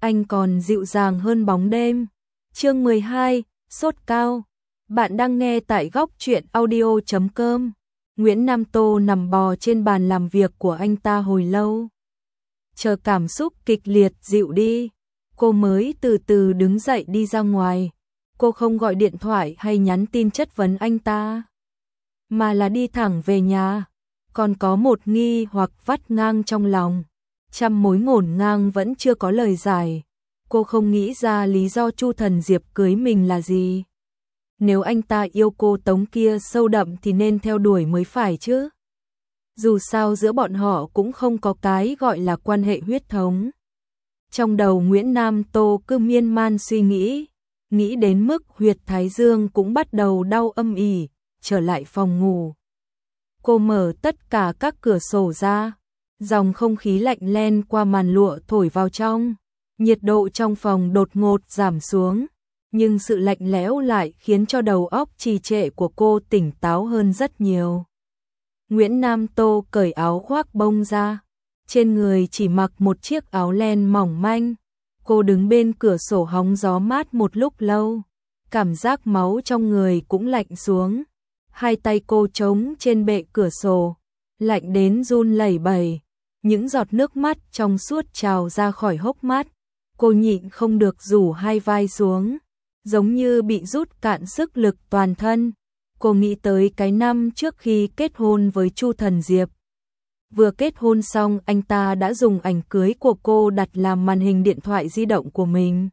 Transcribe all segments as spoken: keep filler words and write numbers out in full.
anh còn dịu dàng hơn bóng đêm. Chương mười hai, sốt cao. Bạn đang nghe tại góc truyện audio chấm com. Nguyễn Nam Tô nằm bò trên bàn làm việc của anh ta hồi lâu. Chờ cảm xúc kịch liệt dịu đi, cô mới từ từ đứng dậy đi ra ngoài. Cô không gọi điện thoại hay nhắn tin chất vấn anh ta, mà là đi thẳng về nhà. Còn có một nghi hoặc vắt ngang trong lòng, trăm mối ngổn ngang vẫn chưa có lời giải. Cô không nghĩ ra lý do Chu Thần Diệp cưới mình là gì. Nếu anh ta yêu cô Tống kia sâu đậm thì nên theo đuổi mới phải chứ. Dù sao giữa bọn họ cũng không có cái gọi là quan hệ huyết thống. Trong đầu Nguyễn Nam Tô cứ miên man suy nghĩ, nghĩ đến mức huyệt thái dương cũng bắt đầu đau âm ỉ. Trở lại phòng ngủ, cô mở tất cả các cửa sổ ra, dòng không khí lạnh len qua màn lụa thổi vào trong. Nhiệt độ trong phòng đột ngột giảm xuống, nhưng sự lạnh lẽo lại khiến cho đầu óc trì trệ của cô tỉnh táo hơn rất nhiều. Nguyễn Nam Tô cởi áo khoác bông ra, trên người chỉ mặc một chiếc áo len mỏng manh. Cô đứng bên cửa sổ hóng gió mát một lúc lâu, cảm giác máu trong người cũng lạnh xuống. Hai tay cô trống trên bệ cửa sổ, lạnh đến run lẩy bẩy, những giọt nước mắt trong suốt trào ra khỏi hốc mắt. Cô nhịn không được rủ hai vai xuống, giống như bị rút cạn sức lực toàn thân. Cô nghĩ tới cái năm trước khi kết hôn với Chu Thần Diệp. Vừa kết hôn xong anh ta đã dùng ảnh cưới của cô đặt làm màn hình điện thoại di động của mình.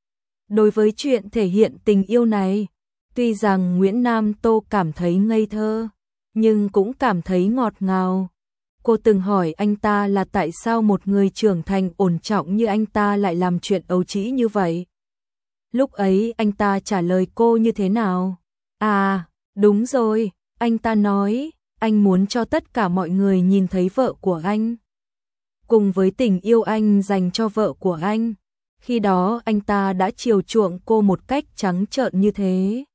Đối với chuyện thể hiện tình yêu này, tuy rằng Nguyễn Nam Tô cảm thấy ngây thơ, nhưng cũng cảm thấy ngọt ngào. Cô từng hỏi anh ta là tại sao một người trưởng thành ổn trọng như anh ta lại làm chuyện ấu trĩ như vậy. Lúc ấy anh ta trả lời cô như thế nào? À, đúng rồi, anh ta nói, anh muốn cho tất cả mọi người nhìn thấy vợ của anh. Cùng với tình yêu anh dành cho vợ của anh, khi đó anh ta đã chiều chuộng cô một cách trắng trợn như thế.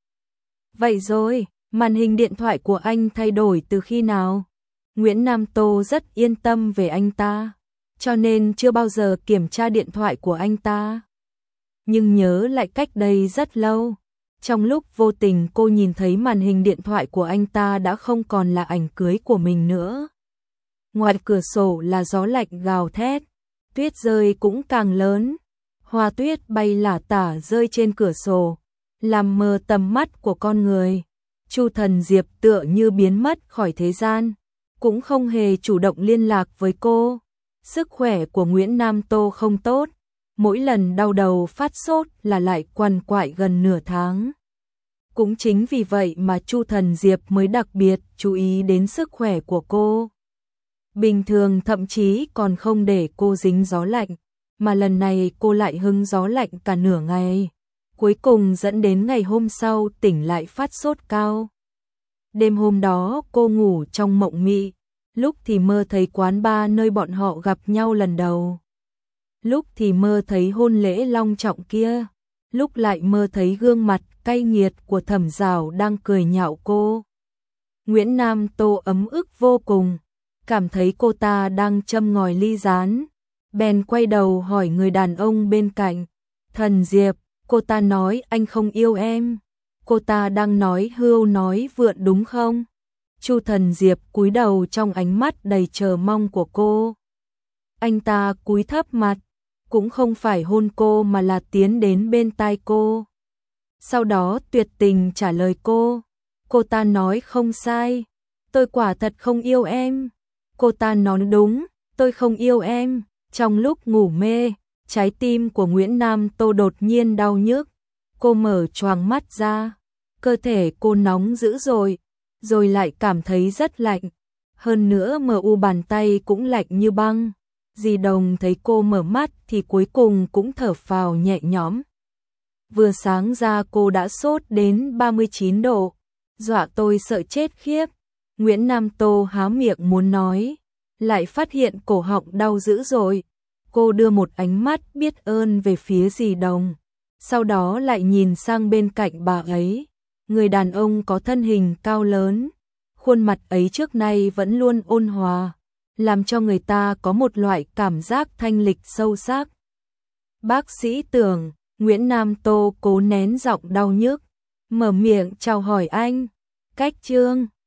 Vậy rồi, màn hình điện thoại của anh thay đổi từ khi nào? Nguyễn Nam Tô rất yên tâm về anh ta, cho nên chưa bao giờ kiểm tra điện thoại của anh ta. Nhưng nhớ lại cách đây rất lâu, trong lúc vô tình cô nhìn thấy màn hình điện thoại của anh ta đã không còn là ảnh cưới của mình nữa. Ngoài cửa sổ là gió lạnh gào thét, tuyết rơi cũng càng lớn, hoa tuyết bay lả tả rơi trên cửa sổ, làm mờ tầm mắt của con người. Chu Thần Diệp tựa như biến mất khỏi thế gian, cũng không hề chủ động liên lạc với cô. Sức khỏe của Nguyễn Nam Tô không tốt, mỗi lần đau đầu phát sốt là lại quằn quại gần nửa tháng. Cũng chính vì vậy mà Chu Thần Diệp mới đặc biệt chú ý đến sức khỏe của cô. Bình thường thậm chí còn không để cô dính gió lạnh, mà lần này cô lại hứng gió lạnh cả nửa ngày. Cuối cùng dẫn đến ngày hôm sau tỉnh lại phát sốt cao. Đêm hôm đó cô ngủ trong mộng mị, lúc thì mơ thấy quán bar nơi bọn họ gặp nhau lần đầu. Lúc thì mơ thấy hôn lễ long trọng kia, lúc lại mơ thấy gương mặt cay nghiệt của Thẩm Dảo đang cười nhạo cô. Nguyễn Nam Tô ấm ức vô cùng, cảm thấy cô ta đang châm ngòi ly gián, bèn quay đầu hỏi người đàn ông bên cạnh, Thần Diệp, cô ta nói anh không yêu em, cô ta đang nói hưu nói vượn đúng không? Chu Thần Diệp cúi đầu trong ánh mắt đầy chờ mong của cô. Anh ta cúi thấp mặt, cũng không phải hôn cô mà là tiến đến bên tai cô. Sau đó tuyệt tình trả lời cô. Cô ta nói không sai, tôi quả thật không yêu em. Cô ta nói đúng, tôi không yêu em. Trong lúc ngủ mê, trái tim của Nguyễn Nam Tô đột nhiên đau nhức. Cô mở choàng mắt ra, cơ thể cô nóng dữ rồi, rồi lại cảm thấy rất lạnh. Hơn nữa mờ u bàn tay cũng lạnh như băng. Dì Đồng thấy cô mở mắt thì cuối cùng cũng thở phào nhẹ nhõm. Vừa sáng ra cô đã sốt đến ba mươi chín độ, dọa tôi sợ chết khiếp. Nguyễn Nam Tô há miệng muốn nói, lại phát hiện cổ họng đau dữ rồi. Cô đưa một ánh mắt biết ơn về phía dì Đồng, sau đó lại nhìn sang bên cạnh bà ấy. Người đàn ông có thân hình cao lớn, khuôn mặt ấy trước nay vẫn luôn ôn hòa, làm cho người ta có một loại cảm giác thanh lịch sâu sắc. Bác sĩ Tưởng, Nguyễn Nam Tô cố nén giọng đau nhức, mở miệng chào hỏi anh. Cách Trương